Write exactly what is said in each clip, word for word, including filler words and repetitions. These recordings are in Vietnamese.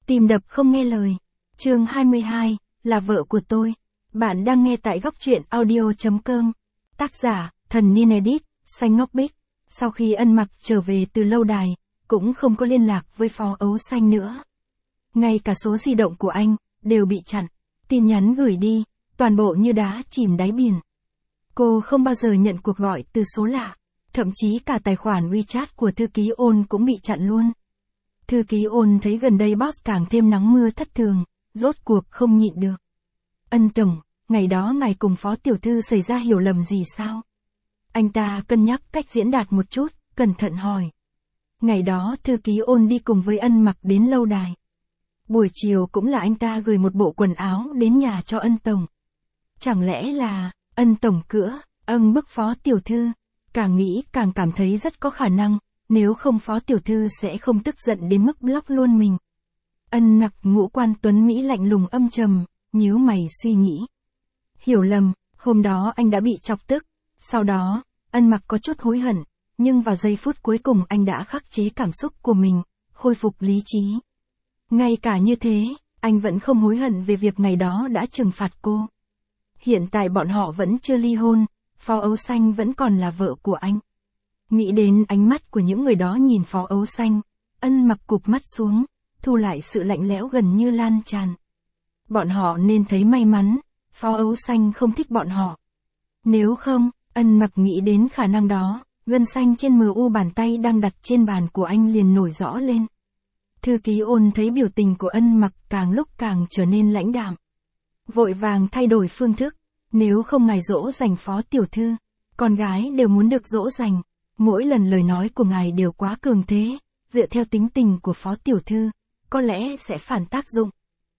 Tim đập không nghe lời. Chương hai mươi hai, là vợ của tôi. Bạn đang nghe tại góc truyện audio chấm com. Tác giả, Thần Niên Edit, Xanh Ngọc Bích. Sau khi Ân Mặc trở về từ lâu đài, cũng không có liên lạc với Phó Ấu Xanh nữa. Ngay cả số di động của anh, đều bị chặn. Tin nhắn gửi đi, toàn bộ như đá chìm đáy biển. Cô không bao giờ nhận cuộc gọi từ số lạ. Thậm chí cả tài khoản WeChat của thư ký Ôn cũng bị chặn luôn. Thư ký Ôn thấy gần đây boss càng thêm nắng mưa thất thường, rốt cuộc không nhịn được. Ân tổng, ngày đó ngài cùng Phó tiểu thư xảy ra hiểu lầm gì sao? Anh ta cân nhắc cách diễn đạt một chút, cẩn thận hỏi. Ngày đó thư ký Ôn đi cùng với Ân Mặc đến lâu đài. Buổi chiều cũng là anh ta gửi một bộ quần áo đến nhà cho Ân tổng. Chẳng lẽ là, Ân tổng cữa, âng bức Phó tiểu thư? Càng nghĩ càng cảm thấy rất có khả năng, nếu không Phó tiểu thư sẽ không tức giận đến mức block luôn mình. Ân Mặc ngũ quan tuấn Mỹ lạnh lùng âm trầm, nhíu mày suy nghĩ. Hiểu lầm, hôm đó anh đã bị chọc tức, sau đó, Ân Mặc có chút hối hận, nhưng vào giây phút cuối cùng anh đã khắc chế cảm xúc của mình, khôi phục lý trí. Ngay cả như thế, anh vẫn không hối hận về việc ngày đó đã trừng phạt cô. Hiện tại bọn họ vẫn chưa ly hôn, Phó Ấu Xanh vẫn còn là vợ của anh. Nghĩ đến ánh mắt của những người đó nhìn Phó Ấu Xanh, Ân Mặc cụp mắt xuống, thu lại sự lạnh lẽo gần như lan tràn. Bọn họ nên thấy may mắn, Phó Ấu Xanh không thích bọn họ. Nếu không, Ân Mặc nghĩ đến khả năng đó, gân xanh trên mờ u bàn tay đang đặt trên bàn của anh liền nổi rõ lên. Thư ký Ôn thấy biểu tình của Ân Mặc càng lúc càng trở nên lãnh đạm. Vội vàng thay đổi phương thức, nếu không ngài dỗ dành Phó tiểu thư, con gái đều muốn được dỗ dành. Mỗi lần lời nói của ngài đều quá cường thế, dựa theo tính tình của Phó tiểu thư, có lẽ sẽ phản tác dụng.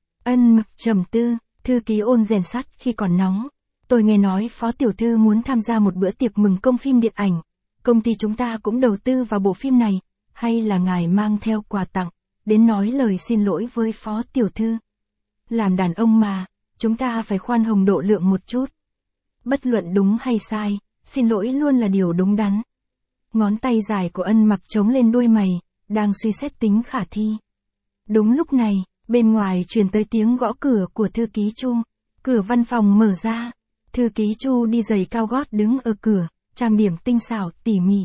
Ân Mặc trầm tư, thư ký Ôn rèn sắt khi còn nóng. Tôi nghe nói Phó tiểu thư muốn tham gia một bữa tiệc mừng công phim điện ảnh. Công ty chúng ta cũng đầu tư vào bộ phim này, hay là ngài mang theo quà tặng, đến nói lời xin lỗi với Phó tiểu thư. Làm đàn ông mà, chúng ta phải khoan hồng độ lượng một chút. Bất luận đúng hay sai, xin lỗi luôn là điều đúng đắn. Ngón tay dài của Ân Mặc chống lên đuôi mày, đang suy xét tính khả thi. Đúng lúc này, bên ngoài truyền tới tiếng gõ cửa của thư ký Chu. Cửa văn phòng mở ra. Thư ký Chu đi giày cao gót đứng ở cửa, trang điểm tinh xảo, tỉ mỉ.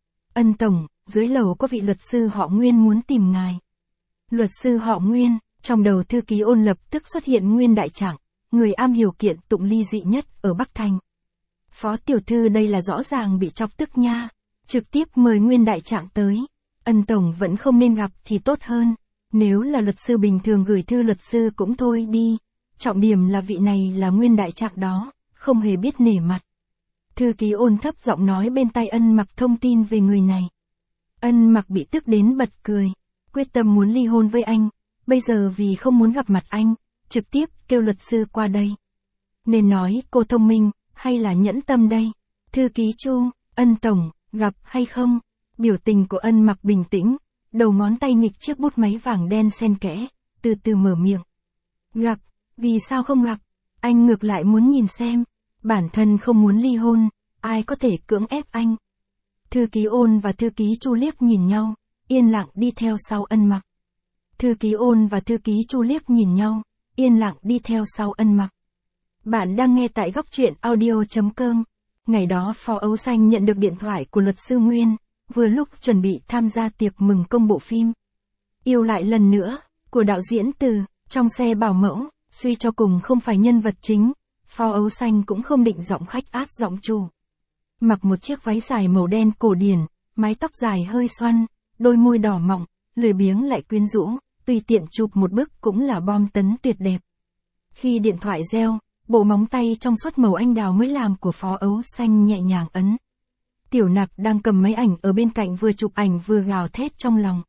Ân tổng, dưới lầu có vị luật sư họ Nguyên muốn tìm ngài. Luật sư họ Nguyên, trong đầu thư ký Ôn lập tức xuất hiện Nguyên đại trạng, người am hiểu kiện tụng ly dị nhất ở Bắc Thành. Phó tiểu thư đây là rõ ràng bị chọc tức nha. Trực tiếp mời Nguyên đại trạng tới. Ân tổng vẫn không nên gặp thì tốt hơn. Nếu là luật sư bình thường gửi thư luật sư cũng thôi đi. Trọng điểm là vị này là Nguyên đại trạng đó, không hề biết nể mặt. Thư ký Ôn thấp giọng nói bên tai Ân Mặc thông tin về người này. Ân Mặc bị tức đến bật cười. Quyết tâm muốn ly hôn với anh. Bây giờ vì không muốn gặp mặt anh, trực tiếp kêu luật sư qua đây. Nên nói cô thông minh, hay là nhẫn tâm đây? Thư ký Chu, Ân tổng, gặp hay không? Biểu tình của Ân Mặc bình tĩnh, đầu ngón tay nghịch chiếc bút máy vàng đen xen kẽ, từ từ mở miệng. Gặp, vì sao không gặp? Anh ngược lại muốn nhìn xem, bản thân không muốn ly hôn, ai có thể cưỡng ép anh? Thư ký Ôn và thư ký Chu liếc nhìn nhau, yên lặng đi theo sau Ân Mặc. Thư ký Ôn và thư ký Chu liếc nhìn nhau, yên lặng đi theo sau Ân Mặc. Bạn đang nghe tại góc truyện audio chấm com. Ngày đó Phó Ấu Xanh nhận được điện thoại của luật sư Nguyên, vừa lúc chuẩn bị tham gia tiệc mừng công bộ phim Yêu lại lần nữa, của đạo diễn Từ, trong xe bảo mẫu, suy cho cùng không phải nhân vật chính, Phó Ấu Xanh cũng không định giọng khách át giọng chủ. Mặc một chiếc váy dài màu đen cổ điển, mái tóc dài hơi xoăn, đôi môi đỏ mọng, lười biếng lại quyến rũ, tùy tiện chụp một bức cũng là bom tấn tuyệt đẹp. Khi điện thoại reo, bộ móng tay trong suốt màu anh đào mới làm của Phó Ấu Xanh nhẹ nhàng ấn. Tiểu Nặc đang cầm máy ảnh ở bên cạnh vừa chụp ảnh vừa gào thét trong lòng.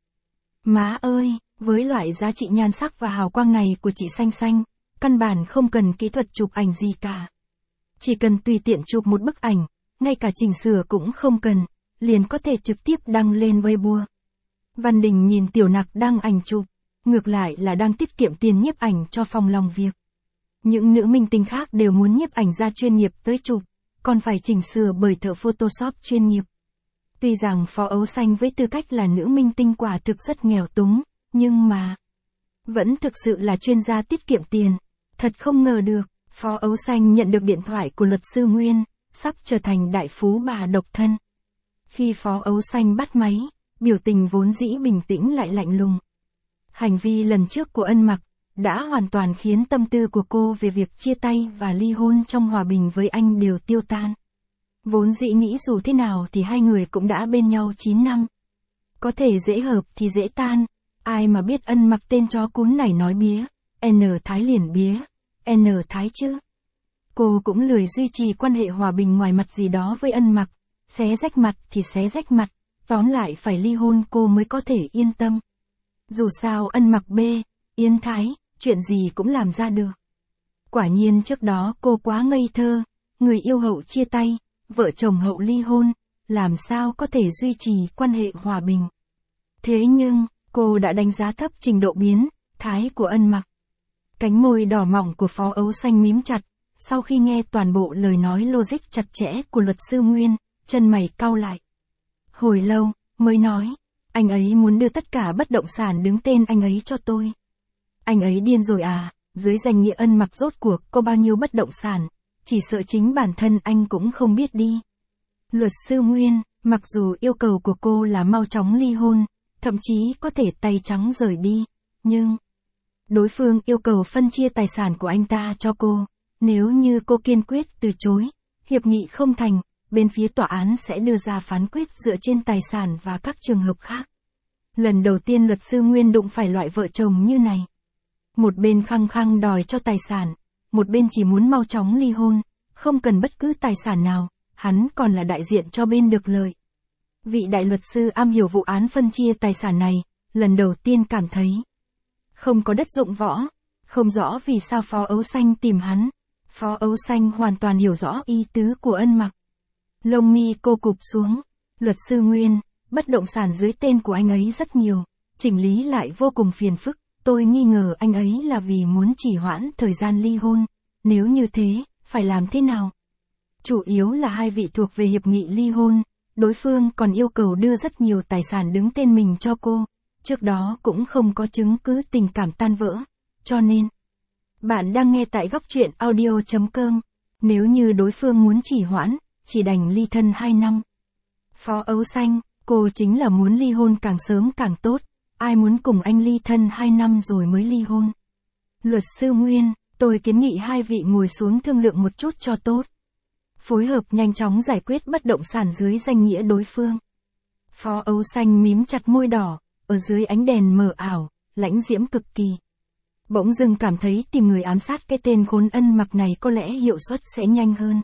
Má ơi, với loại giá trị nhan sắc và hào quang này của chị Xanh Xanh, căn bản không cần kỹ thuật chụp ảnh gì cả. Chỉ cần tùy tiện chụp một bức ảnh, ngay cả chỉnh sửa cũng không cần, liền có thể trực tiếp đăng lên Weibo. Văn Đình nhìn Tiểu Nặc đăng ảnh chụp, ngược lại là đang tiết kiệm tiền nhiếp ảnh cho phòng lòng việc. Những nữ minh tinh khác đều muốn nhiếp ảnh gia chuyên nghiệp tới chụp, còn phải chỉnh sửa bởi thợ Photoshop chuyên nghiệp. Tuy rằng Phó Ấu Xanh với tư cách là nữ minh tinh quả thực rất nghèo túng, nhưng mà Vẫn thực sự là chuyên gia tiết kiệm tiền. Thật không ngờ được, Phó Ấu Xanh nhận được điện thoại của luật sư Nguyên, sắp trở thành đại phú bà độc thân. Khi Phó Ấu Xanh bắt máy, biểu tình vốn dĩ bình tĩnh lại lạnh lùng. Hành vi lần trước của Ân Mặc đã hoàn toàn khiến tâm tư của cô về việc chia tay và ly hôn trong hòa bình với anh đều tiêu tan. Vốn dĩ nghĩ dù thế nào thì hai người cũng đã bên nhau chín năm. Có thể dễ hợp thì dễ tan, ai mà biết Ân Mặc tên chó cún này nói bía, N Thái liền bía, N Thái chứ. Cô cũng lười duy trì quan hệ hòa bình ngoài mặt gì đó với Ân Mặc, xé rách mặt thì xé rách mặt, tóm lại phải ly hôn cô mới có thể yên tâm. Dù sao Ân Mặc B, Yên Thái, chuyện gì cũng làm ra được. Quả nhiên trước đó cô quá ngây thơ, người yêu hậu chia tay, vợ chồng hậu ly hôn, làm sao có thể duy trì quan hệ hòa bình. Thế nhưng, cô đã đánh giá thấp trình độ biến thái của Ân Mặc. Cánh môi đỏ mỏng của Phó Ấu Xanh mím chặt, sau khi nghe toàn bộ lời nói logic chặt chẽ của luật sư Nguyên, chân mày cau lại. Hồi lâu, mới nói, anh ấy muốn đưa tất cả bất động sản đứng tên anh ấy cho tôi. Anh ấy điên rồi à, dưới danh nghĩa Ân Mặc rốt cuộc có bao nhiêu bất động sản, chỉ sợ chính bản thân anh cũng không biết đi. Luật sư Nguyên, mặc dù yêu cầu của cô là mau chóng ly hôn, thậm chí có thể tay trắng rời đi, nhưng đối phương yêu cầu phân chia tài sản của anh ta cho cô. Nếu như cô kiên quyết từ chối, hiệp nghị không thành, bên phía tòa án sẽ đưa ra phán quyết dựa trên tài sản và các trường hợp khác. Lần đầu tiên luật sư Nguyên đụng phải loại vợ chồng như này. Một bên khăng khăng đòi cho tài sản, một bên chỉ muốn mau chóng ly hôn, không cần bất cứ tài sản nào, hắn còn là đại diện cho bên được lợi. Vị đại luật sư am hiểu vụ án phân chia tài sản này, lần đầu tiên cảm thấy không có đất dụng võ, không rõ vì sao Phó Ấu Xanh tìm hắn. Phó Ấu Xanh hoàn toàn hiểu rõ ý tứ của Ân Mặc. Lông mi cô cụp xuống, luật sư Nguyên, bất động sản dưới tên của anh ấy rất nhiều, chỉnh lý lại vô cùng phiền phức, tôi nghi ngờ anh ấy là vì muốn trì hoãn thời gian ly hôn, nếu như thế, phải làm thế nào? Chủ yếu là hai vị thuộc về hiệp nghị ly hôn, đối phương còn yêu cầu đưa rất nhiều tài sản đứng tên mình cho cô, trước đó cũng không có chứng cứ tình cảm tan vỡ, cho nên bạn đang nghe tại góc truyện audio chấm com. Nếu như đối phương muốn trì hoãn, chỉ đành ly thân hai năm. Phó Ấu Xanh, cô chính là muốn ly hôn càng sớm càng tốt, ai muốn cùng anh ly thân hai năm rồi mới ly hôn. Luật sư Nguyên, tôi kiến nghị hai vị ngồi xuống thương lượng một chút cho tốt. Phối hợp nhanh chóng giải quyết bất động sản dưới danh nghĩa đối phương. Phó Ấu Xanh mím chặt môi đỏ, ở dưới ánh đèn mờ ảo, lãnh diễm cực kỳ. Bỗng dưng cảm thấy tìm người ám sát cái tên khốn Ân Mặc này có lẽ hiệu suất sẽ nhanh hơn.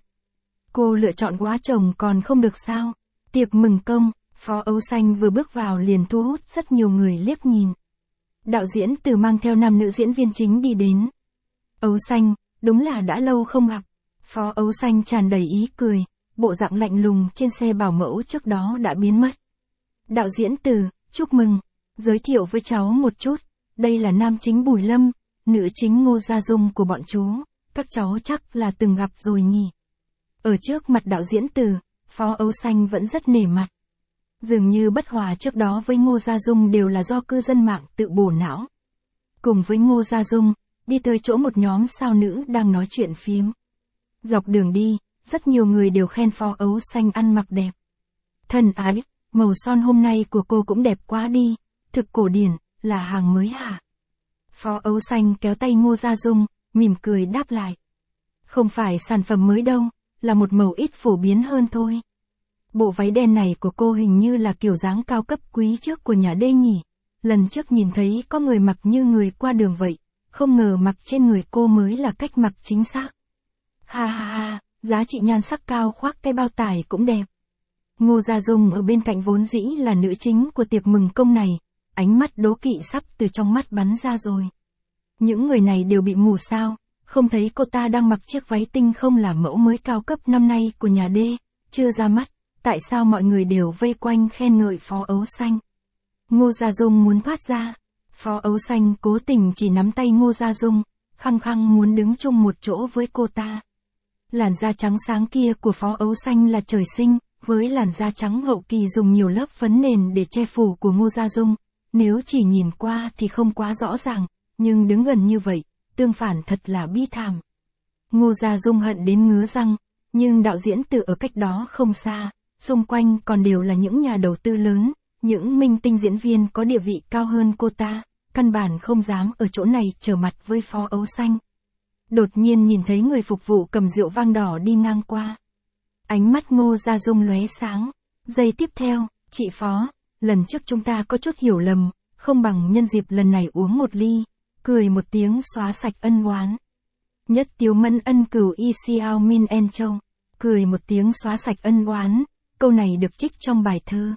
Cô lựa chọn quá chồng còn không được sao? Tiệc mừng công, Phó Ấu Xanh vừa bước vào liền thu hút rất nhiều người liếc nhìn. Đạo diễn Từ mang theo năm nữ diễn viên chính đi đến. Ấu Xanh, đúng là đã lâu không gặp. Phó Ấu Xanh tràn đầy ý cười, bộ dạng lạnh lùng trên xe bảo mẫu trước đó đã biến mất. Đạo diễn Từ, chúc mừng, giới thiệu với cháu một chút, đây là nam chính Bùi Lâm, nữ chính Ngô Gia Dung của bọn chú, các cháu chắc là từng gặp rồi nhỉ. Ở trước mặt đạo diễn Từ, Phó Ấu Xanh vẫn rất nể mặt. Dường như bất hòa trước đó với Ngô Gia Dung đều là do cư dân mạng tự bổ não. Cùng với Ngô Gia Dung, đi tới chỗ một nhóm sao nữ đang nói chuyện phím. Dọc đường đi, rất nhiều người đều khen Phó Ấu Xanh ăn mặc đẹp. Thân ái, màu son hôm nay của cô cũng đẹp quá đi, thực cổ điển, là hàng mới hả? Phó Ấu Xanh kéo tay Ngô Gia Dung, mỉm cười đáp lại. Không phải sản phẩm mới đâu, là một màu ít phổ biến hơn thôi. Bộ váy đen này của cô hình như là kiểu dáng cao cấp quý trước của nhà Đê nhỉ. Lần trước nhìn thấy có người mặc như người qua đường vậy, không ngờ mặc trên người cô mới là cách mặc chính xác. Ha ha ha, giá trị nhan sắc cao khoác cái bao tải cũng đẹp. Ngô Gia Dung ở bên cạnh vốn dĩ là nữ chính của tiệc mừng công này, ánh mắt đố kỵ sắp từ trong mắt bắn ra rồi. Những người này đều bị mù sao, không thấy cô ta đang mặc chiếc váy tinh không là mẫu mới cao cấp năm nay của nhà Đê, chưa ra mắt, tại sao mọi người đều vây quanh khen ngợi Phó Ấu Xanh. Ngô Gia Dung muốn thoát ra, Phó Ấu Xanh cố tình chỉ nắm tay Ngô Gia Dung, khăng khăng muốn đứng chung một chỗ với cô ta. Làn da trắng sáng kia của Phó Ấu Xanh là trời sinh, với làn da trắng hậu kỳ dùng nhiều lớp phấn nền để che phủ của Ngô Gia Dung, nếu chỉ nhìn qua thì không quá rõ ràng, nhưng đứng gần như vậy, tương phản thật là bi thảm. Ngô Gia Dung hận đến ngứa răng, nhưng đạo diễn Từ ở cách đó không xa, xung quanh còn đều là những nhà đầu tư lớn, những minh tinh diễn viên có địa vị cao hơn cô ta, căn bản không dám ở chỗ này trở mặt với Phó Ấu Xanh. Đột nhiên nhìn thấy người phục vụ cầm rượu vang đỏ đi ngang qua. Ánh mắt Ngô Gia Dung lóe sáng. Giây tiếp theo, chị Phó, lần trước chúng ta có chút hiểu lầm, không bằng nhân dịp lần này uống một ly, cười một tiếng xóa sạch ân oán. Nhất Tiếu Mẫn ân cửu y xiao min en châu, cười một tiếng xóa sạch ân oán, câu này được trích trong bài thơ.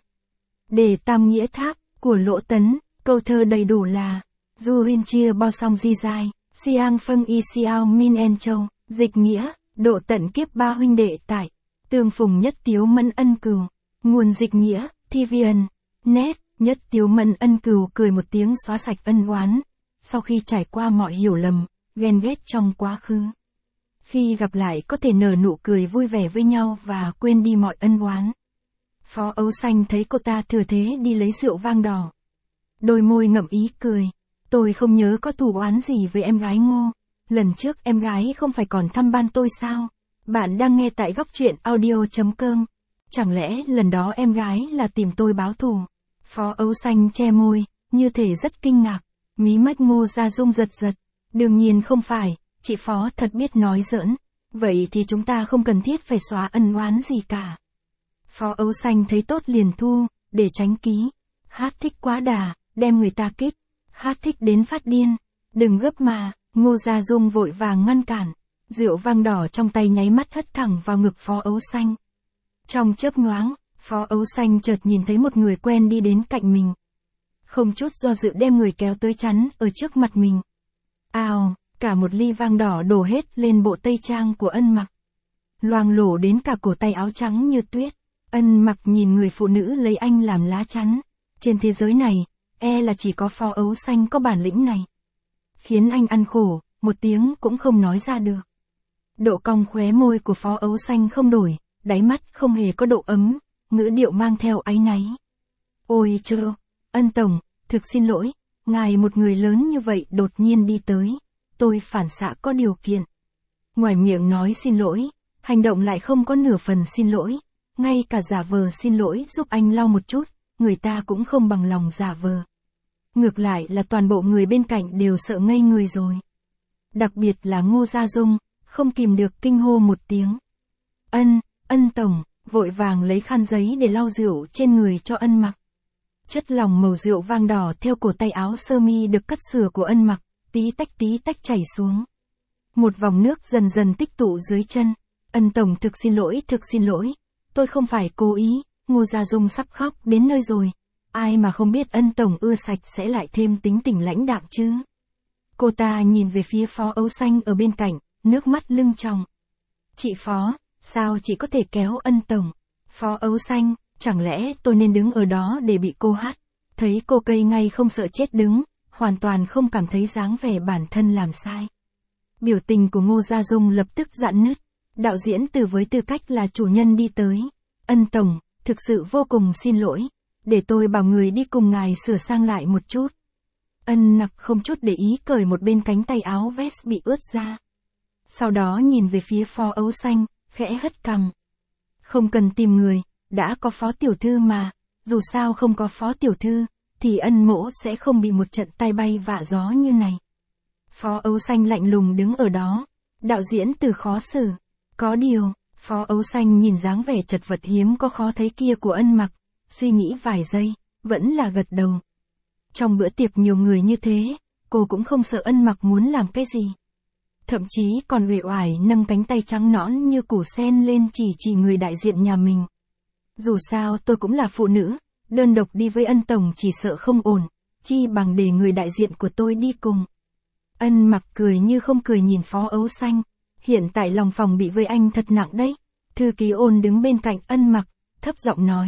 Đề Tam Nghĩa Tháp, của Lỗ Tấn, câu thơ đầy đủ là, Du rin chia bao song di dai, siang phân y xiao min en châu, dịch nghĩa, độ tận kiếp ba huynh đệ tại, tương phùng Nhất Tiếu Mẫn ân cửu, nguồn dịch nghĩa, thi viên, nét, Nhất Tiếu Mẫn ân cửu cười một tiếng xóa sạch ân oán, sau khi trải qua mọi hiểu lầm, ghen ghét trong quá khứ. Khi gặp lại có thể nở nụ cười vui vẻ với nhau và quên đi mọi ân oán. Phó Ấu Xanh thấy cô ta thừa thế đi lấy rượu vang đỏ. Đôi môi ngậm ý cười. Tôi không nhớ có thù oán gì với em gái Ngô. Lần trước em gái không phải còn thăm ban tôi sao? Bạn đang nghe tại góc truyện audio chấm com. Chẳng lẽ lần đó em gái là tìm tôi báo thù? Phó Ấu Xanh che môi, như thể rất kinh ngạc. Mí mắt Ngô Gia Dung giật giật. Đương nhiên không phải, chị Phó thật biết nói giỡn. Vậy thì chúng ta không cần thiết phải xóa ân oán gì cả. Phó Ấu Xanh thấy tốt liền thu, để tránh ký. Hát thích quá đà, đem người ta kích. Hát thích đến phát điên. Đừng gấp mà, Ngô Gia Dung vội vàng ngăn cản. Rượu vang đỏ trong tay nháy mắt hất thẳng vào ngực Phó Ấu Xanh. Trong chớp nhoáng, Phó Ấu Xanh chợt nhìn thấy một người quen đi đến cạnh mình. Không chút do dự đem người kéo tới chắn ở trước mặt mình. Ào, cả một ly vang đỏ đổ hết lên bộ tây trang của Ân Mặc. Loang lổ đến cả cổ tay áo trắng như tuyết. Ân Mặc nhìn người phụ nữ lấy anh làm lá chắn. Trên thế giới này, e là chỉ có Phó Ấu Xanh có bản lĩnh này. Khiến anh ăn khổ, một tiếng cũng không nói ra được. Độ cong khóe môi của Phó Ấu Xanh không đổi, đáy mắt không hề có độ ấm, ngữ điệu mang theo áy náy. Ôi chơ, Ân Tổng, thực xin lỗi, ngài một người lớn như vậy đột nhiên đi tới, tôi phản xạ có điều kiện. Ngoài miệng nói xin lỗi, hành động lại không có nửa phần xin lỗi, ngay cả giả vờ xin lỗi giúp anh lau một chút, người ta cũng không bằng lòng giả vờ. Ngược lại là toàn bộ người bên cạnh đều sợ ngây người rồi. Đặc biệt là Ngô Gia Dung, không kìm được kinh hô một tiếng. Ân, Ân Tổng, vội vàng lấy khăn giấy để lau rượu trên người cho Ân Mặc. Chất lỏng màu rượu vang đỏ theo cổ tay áo sơ mi được cắt sửa của Ân Mặc, tí tách tí tách chảy xuống. Một vòng nước dần dần tích tụ dưới chân. Ân Tổng thực xin lỗi, thực xin lỗi. Tôi không phải cố ý, Ngô Gia Dung sắp khóc đến nơi rồi. Ai mà không biết Ân Tổng ưa sạch sẽ lại thêm tính tình lãnh đạm chứ. Cô ta nhìn về phía Phó Ấu Xanh ở bên cạnh, nước mắt lưng tròng. Chị Phó, sao chị có thể kéo Ân Tổng? Phó Ấu Xanh, chẳng lẽ tôi nên đứng ở đó để bị cô hắt? Thấy cô cây ngay không sợ chết đứng, hoàn toàn không cảm thấy dáng vẻ bản thân làm sai. Biểu tình của Ngô Gia Dung lập tức rạn nứt. Đạo diễn Từ với tư cách là chủ nhân đi tới. Ân Tổng, thực sự vô cùng xin lỗi. Để tôi bảo người đi cùng ngài sửa sang lại một chút. Ân Mặc không chút để ý cởi một bên cánh tay áo vest bị ướt ra. Sau đó nhìn về phía Phó Ấu Xanh, khẽ hất cằm. Không cần tìm người, đã có Phó Tiểu Thư mà. Dù sao không có Phó Tiểu Thư, thì Ân Mỗ sẽ không bị một trận tai bay vạ gió như này. Phó Ấu Xanh lạnh lùng đứng ở đó. Đạo diễn Từ khó xử. Có điều, Phó Ấu Xanh nhìn dáng vẻ chật vật hiếm có khó thấy kia của Ân Mặc, suy nghĩ vài giây, vẫn là gật đầu. Trong bữa tiệc nhiều người như thế, cô cũng không sợ Ân Mặc muốn làm cái gì. Thậm chí còn uể oải nâng cánh tay trắng nõn như củ sen lên chỉ chỉ người đại diện nhà mình. Dù sao tôi cũng là phụ nữ, đơn độc đi với Ân Tổng chỉ sợ không ổn, chi bằng để người đại diện của tôi đi cùng. Ân Mặc cười như không cười nhìn Phó Ấu Xanh. Hiện tại lòng phòng bị với anh thật nặng đấy. Thư ký Ôn đứng bên cạnh Ân Mặc, thấp giọng nói.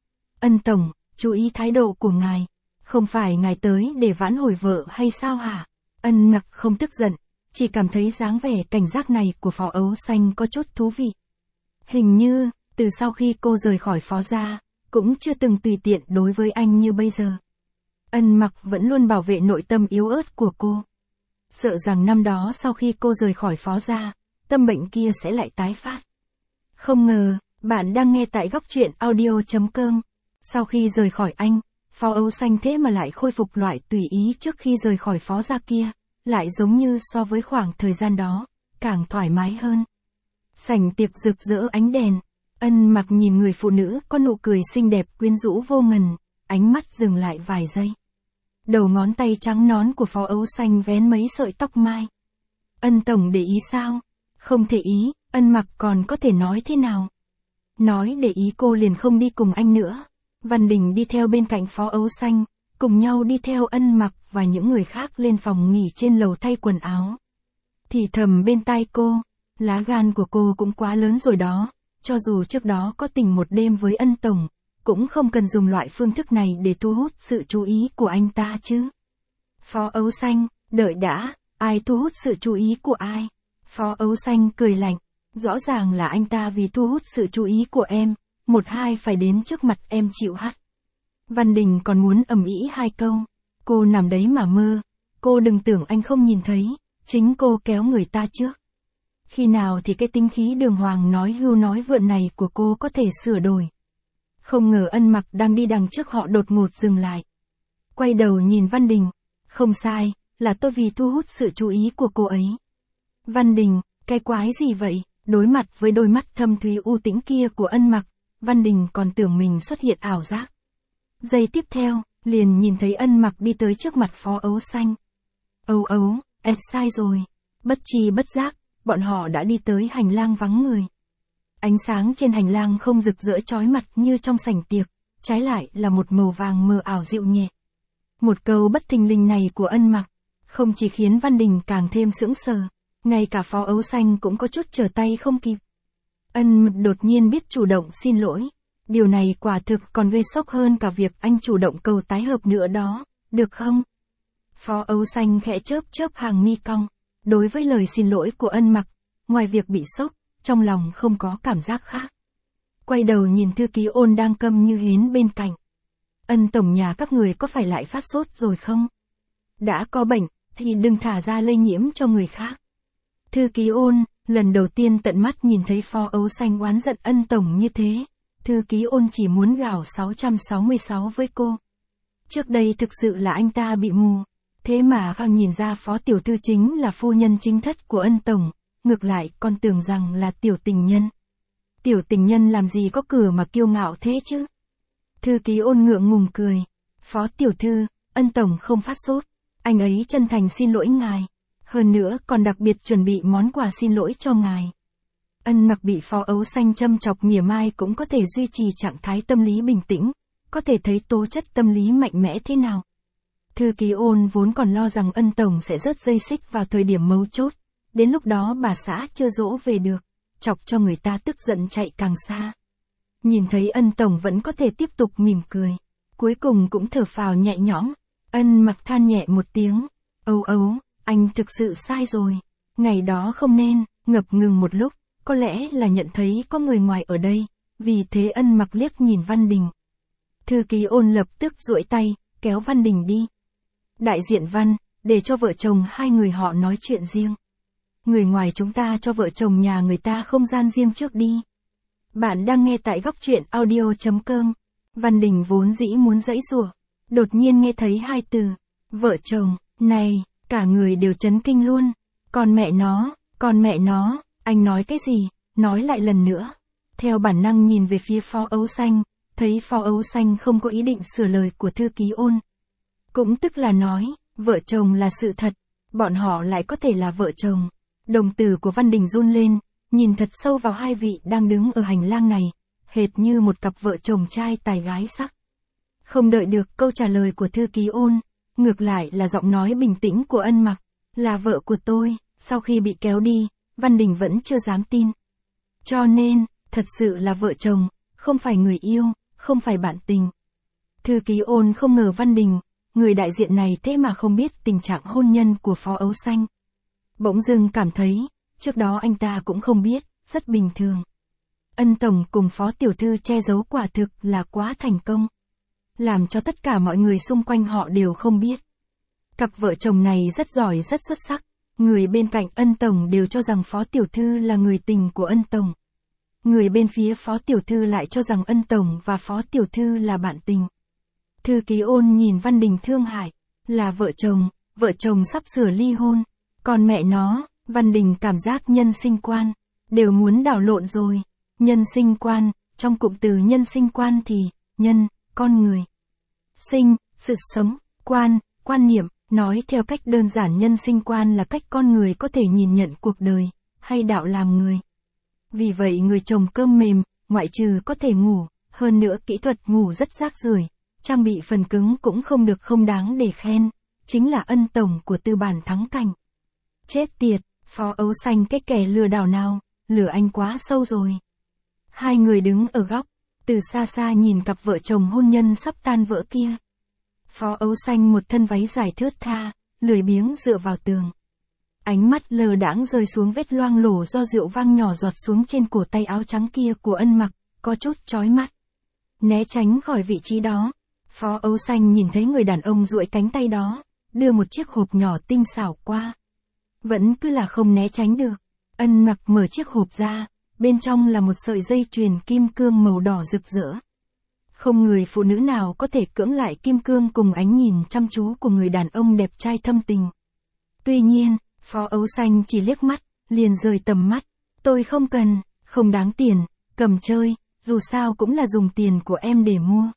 Ân Tổng, chú ý thái độ của ngài. Không phải ngài tới để vãn hồi vợ hay sao hả? Ân Mặc không tức giận, chỉ cảm thấy dáng vẻ cảnh giác này của Phó Ấu Xanh có chút thú vị. Hình như, từ sau khi cô rời khỏi Phó gia, cũng chưa từng tùy tiện đối với anh như bây giờ. Ân Mặc vẫn luôn bảo vệ nội tâm yếu ớt của cô. sợ rằng năm đó sau khi cô rời khỏi Phó gia, tâm bệnh kia sẽ lại tái phát. Không ngờ, bạn đang nghe tại góc truyện audio chấm com. Sau khi rời khỏi anh, Phó Âu Xanh thế mà lại khôi phục loại tùy ý trước khi rời khỏi Phó gia kia, lại giống như so với khoảng thời gian đó, càng thoải mái hơn. Sảnh tiệc rực rỡ ánh đèn, Ân Mặc nhìn người phụ nữ có nụ cười xinh đẹp quyến rũ vô ngần, ánh mắt dừng lại vài giây. Đầu ngón tay trắng nón của Phó Âu Xanh vén mấy sợi tóc mai. Ân tổng để ý sao? Không thể ý, Ân Mặc còn có thể nói thế nào? Nói để ý cô liền không đi cùng anh nữa. Văn Đình đi theo bên cạnh Phó Âu Xanh, cùng nhau đi theo Ân Mặc và những người khác lên phòng nghỉ trên lầu thay quần áo. Thì thầm bên tai cô, lá gan của cô cũng quá lớn rồi đó, cho dù trước đó có tình một đêm với Ân tổng, cũng không cần dùng loại phương thức này để thu hút sự chú ý của anh ta chứ. Phó Âu Xanh, đợi đã, ai thu hút sự chú ý của ai? Phó Âu Xanh cười lạnh, rõ ràng là anh ta vì thu hút sự chú ý của em, một hai phải đến trước mặt em chịu hắt. Văn Đình còn muốn ầm ĩ hai câu, cô nằm đấy mà mơ, cô đừng tưởng anh không nhìn thấy, chính cô kéo người ta trước. Khi nào thì cái tính khí đường hoàng nói hưu nói vượn này của cô có thể sửa đổi. Không ngờ Ân Mặc đang đi đằng trước họ đột ngột dừng lại. Quay đầu nhìn Văn Đình, không sai, là tôi vì thu hút sự chú ý của cô ấy. Văn Đình, cái quái gì vậy? Đối mặt với đôi mắt thâm thúy u tĩnh kia của Ân Mặc, Văn Đình còn tưởng mình xuất hiện ảo giác. Giây tiếp theo, liền nhìn thấy Ân Mặc đi tới trước mặt Phó Âu Xanh. Âu ấu, em sai rồi. Bất chi bất giác, bọn họ đã đi tới hành lang vắng người. Ánh sáng trên hành lang không rực rỡ chói mặt như trong sảnh tiệc, trái lại là một màu vàng mờ ảo dịu nhẹ. Một câu bất thình lình này của Ân Mặc, không chỉ khiến Văn Đình càng thêm sững sờ, ngay cả Phó Âu Xanh cũng có chút trở tay không kịp. Ân Mặc đột nhiên biết chủ động xin lỗi, điều này quả thực còn gây sốc hơn cả việc anh chủ động cầu tái hợp nữa đó, được không? Phó Âu Xanh khẽ chớp chớp hàng mi cong, đối với lời xin lỗi của Ân Mặc, ngoài việc bị sốc, trong lòng không có cảm giác khác. Quay đầu nhìn thư ký Ôn đang câm như hến bên cạnh. Ân tổng nhà các người có phải lại phát sốt rồi không? Đã có bệnh, thì đừng thả ra lây nhiễm cho người khác. Thư ký Ôn, lần đầu tiên tận mắt nhìn thấy Phó Âu Xanh oán giận Ân tổng như thế. Thư ký Ôn chỉ muốn gào sáu trăm sáu mươi sáu với cô. Trước đây thực sự là anh ta bị mù. Thế mà Khang nhìn ra Phó tiểu thư chính là phu nhân chính thất của Ân tổng, ngược lại còn tưởng rằng là tiểu tình nhân. Tiểu tình nhân làm gì có cửa mà kiêu ngạo thế chứ? Thư ký Ôn ngượng ngùng cười. Phó tiểu thư, Ân tổng không phát sốt. Anh ấy chân thành xin lỗi ngài. Hơn nữa còn đặc biệt chuẩn bị món quà xin lỗi cho ngài. Ân Mặc bị Phó Âu Xanh châm chọc mỉa mai cũng có thể duy trì trạng thái tâm lý bình tĩnh, có thể thấy tố chất tâm lý mạnh mẽ thế nào. Thư ký Ôn vốn còn lo rằng Ân tổng sẽ rớt dây xích vào thời điểm mấu chốt, đến lúc đó bà xã chưa dỗ về được, chọc cho người ta tức giận chạy càng xa. Nhìn thấy Ân tổng vẫn có thể tiếp tục mỉm cười, cuối cùng cũng thở phào nhẹ nhõm. Ân Mặc than nhẹ một tiếng, âu ấu, anh thực sự sai rồi, ngày đó không nên. Ngập ngừng một lúc, có lẽ là nhận thấy có người ngoài ở đây, vì thế Ân Mặc liếc nhìn Văn Đình. Thư ký Ôn lập tức duỗi tay, kéo Văn Đình đi. Đại diện Văn, để cho vợ chồng hai người họ nói chuyện riêng. Người ngoài chúng ta cho vợ chồng nhà người ta không gian riêng trước đi. Bạn đang nghe tại góc truyện audio chấm com. Văn Đình vốn dĩ muốn giãy giụa, đột nhiên nghe thấy hai từ, vợ chồng, này, cả người đều chấn kinh luôn. Còn mẹ nó, còn mẹ nó, anh nói cái gì, nói lại lần nữa. Theo bản năng nhìn về phía Phó Âu Xanh, thấy Phó Âu Xanh không có ý định sửa lời của thư ký Ôn. Cũng tức là nói, vợ chồng là sự thật, bọn họ lại có thể là vợ chồng. Đồng tử của Văn Đình run lên, nhìn thật sâu vào hai vị đang đứng ở hành lang này, hệt như một cặp vợ chồng trai tài gái sắc. Không đợi được câu trả lời của thư ký Ôn, ngược lại là giọng nói bình tĩnh của Ân Mặc, là vợ của tôi. Sau khi bị kéo đi, Văn Đình vẫn chưa dám tin. Cho nên, thật sự là vợ chồng, không phải người yêu, không phải bạn tình. Thư ký Ôn không ngờ Văn Đình, người đại diện này thế mà không biết tình trạng hôn nhân của Phó Âu Xanh. Bỗng dưng cảm thấy, trước đó anh ta cũng không biết, rất bình thường. Ân tổng cùng Phó tiểu thư che giấu quả thực là quá thành công. Làm cho tất cả mọi người xung quanh họ đều không biết. Cặp vợ chồng này rất giỏi rất xuất sắc. Người bên cạnh Ân Tổng đều cho rằng Phó Tiểu Thư là người tình của Ân Tổng. Người bên phía Phó Tiểu Thư lại cho rằng Ân Tổng và Phó Tiểu Thư là bạn tình. Thư ký Ôn nhìn Văn Đình thương hại, là vợ chồng, vợ chồng sắp sửa ly hôn. Còn mẹ nó, Văn Đình cảm giác nhân sinh quan, đều muốn đảo lộn rồi. Nhân sinh quan, trong cụm từ nhân sinh quan thì, nhân, con người. Sinh, sự sống, quan, quan niệm, nói theo cách đơn giản nhân sinh quan là cách con người có thể nhìn nhận cuộc đời, hay đạo làm người. Vì vậy người chồng cơm mềm, ngoại trừ có thể ngủ, hơn nữa kỹ thuật ngủ rất rác rưởi, trang bị phần cứng cũng không được không đáng để khen, chính là Ân Tổng của Tư Bản Thắng Cảnh. Chết tiệt, Phó Ấu Xanh cái kẻ lừa đảo nào, lừa anh quá sâu rồi. Hai người đứng ở góc, từ xa xa nhìn cặp vợ chồng hôn nhân sắp tan vỡ kia. Phó Ấu Xanh một thân váy dài thướt tha, lười biếng dựa vào tường. Ánh mắt lờ đãng rơi xuống vết loang lổ do rượu vang nhỏ giọt xuống trên cổ tay áo trắng kia của Ân Mặc, có chút chói mắt. Né tránh khỏi vị trí đó, Phó Ấu Xanh nhìn thấy người đàn ông duỗi cánh tay đó, đưa một chiếc hộp nhỏ tinh xảo qua. Vẫn cứ là không né tránh được. Ân Mặc mở chiếc hộp ra, bên trong là một sợi dây chuyền kim cương màu đỏ rực rỡ. Không người phụ nữ nào có thể cưỡng lại kim cương cùng ánh nhìn chăm chú của người đàn ông đẹp trai thâm tình. Tuy nhiên, Phó Ấu Xanh chỉ liếc mắt, liền rời tầm mắt. Tôi không cần, không đáng tiền, cầm chơi, dù sao cũng là dùng tiền của em để mua.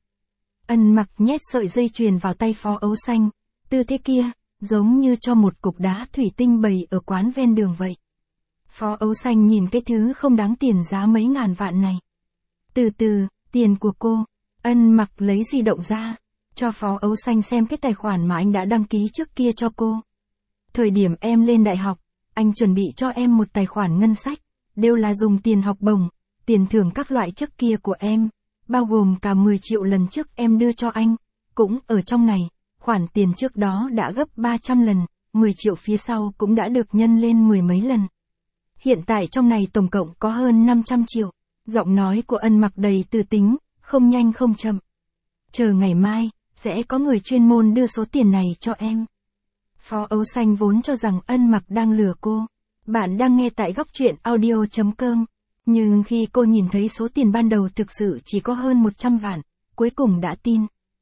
Ân Mặc nhét sợi dây chuyền vào tay Phó Ấu Xanh, tư thế kia, giống như cho một cục đá thủy tinh bày ở quán ven đường vậy. Phó Ấu Xanh nhìn cái thứ không đáng tiền giá mấy ngàn vạn này. Từ từ, tiền của cô. Ân Mặc lấy di động ra, cho Phó Ấu Xanh xem cái tài khoản mà anh đã đăng ký trước kia cho cô. Thời điểm em lên đại học, anh chuẩn bị cho em một tài khoản ngân sách, đều là dùng tiền học bổng, tiền thưởng các loại trước kia của em, bao gồm cả mười triệu lần trước em đưa cho anh, cũng ở trong này, khoản tiền trước đó đã gấp ba trăm lần, mười triệu phía sau cũng đã được nhân lên mười mấy lần. Hiện tại trong này tổng cộng có hơn năm trăm triệu, giọng nói của Ân Mặc đầy từ tính, không nhanh không chậm. Chờ ngày mai, sẽ có người chuyên môn đưa số tiền này cho em. Phó Ấu Xanh vốn cho rằng Ân Mặc đang lừa cô. Bạn đang nghe tại góc truyện audio chấm com. Nhưng khi cô nhìn thấy số tiền ban đầu thực sự chỉ có hơn một trăm vạn, cuối cùng đã tin.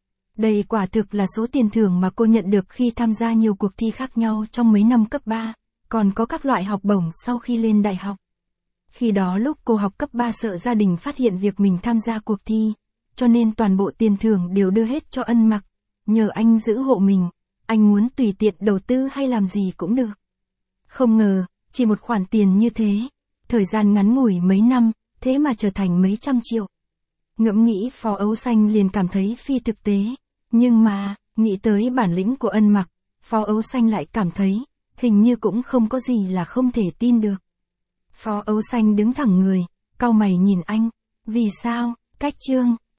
Đây quả thực là số tiền thưởng mà cô nhận được khi tham gia nhiều cuộc thi khác nhau trong mấy năm cấp ba, còn có các loại học bổng sau khi lên đại học. Khi đó lúc cô học cấp ba sợ gia đình phát hiện việc mình tham gia cuộc thi, cho nên toàn bộ tiền thưởng đều đưa hết cho Ân Mặc, nhờ anh giữ hộ mình, anh muốn tùy tiện đầu tư hay làm gì cũng được. Không ngờ, chỉ một khoản tiền như thế, thời gian ngắn ngủi mấy năm, thế mà trở thành mấy trăm triệu. Ngẫm nghĩ Phó Ấu Xanh liền cảm thấy phi thực tế, nhưng mà, nghĩ tới bản lĩnh của Ân Mặc, Phó Ấu Xanh lại cảm thấy, hình như cũng không có gì là không thể tin được. Phó Ấu Xanh đứng thẳng người, cau mày nhìn anh, vì sao, cách chương,